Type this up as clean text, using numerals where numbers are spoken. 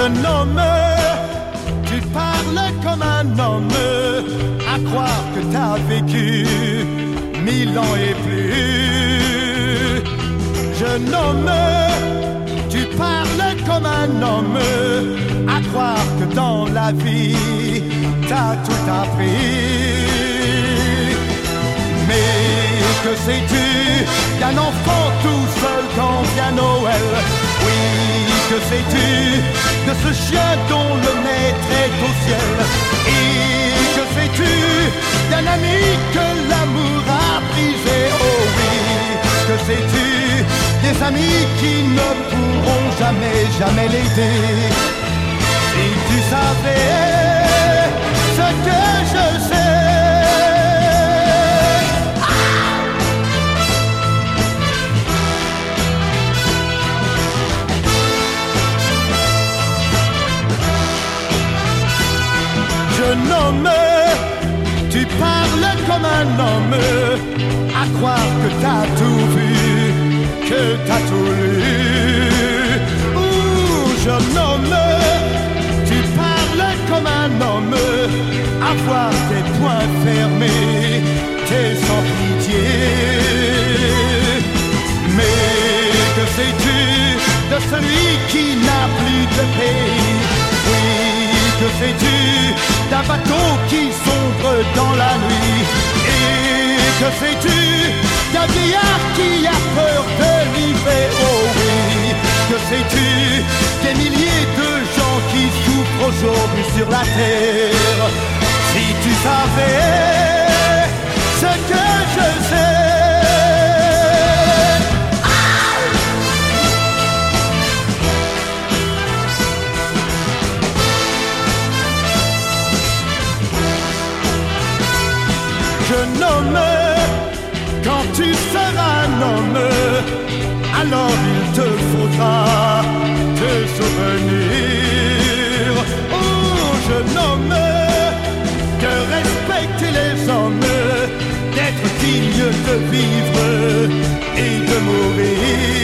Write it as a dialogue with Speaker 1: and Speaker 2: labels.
Speaker 1: Jeune homme, tu parles comme un homme, à croire que t'as vécu 1000 ans et plus. Jeune homme, tu parles comme un homme, à croire que dans la vie t'as tout appris. Mais que sais-tu d'un enfant tout seul quand vient Noël? Oui, que sais-tu de ce chien dont le maître est au ciel? Et que sais-tu d'un ami que l'amour a brisé? Oh oui, que sais-tu des amis qui ne pourront jamais, jamais l'aider? Si tu savais ce que je sais. Jeune homme, tu parles comme un homme, à croire que t'as tout vu, que t'as tout lu. Ouh, jeune homme, tu parles comme un homme, à voir tes poings fermés, t'es sans pitié. Mais que sais-tu de celui qui n'a plus de pays? Oui, que sais-tu d'un bateau qui sombre dans la nuit? Et que sais-tu d'un vieillard qui a peur de l'hiver? Oh oui, que sais-tu des milliers de gens qui souffrent aujourd'hui sur la terre? Si tu savais ce que je sais. Jeune homme, quand tu seras un homme, alors il te faudra te souvenir. Oh, jeune homme, de respecter les hommes, d'être digne de vivre et de mourir.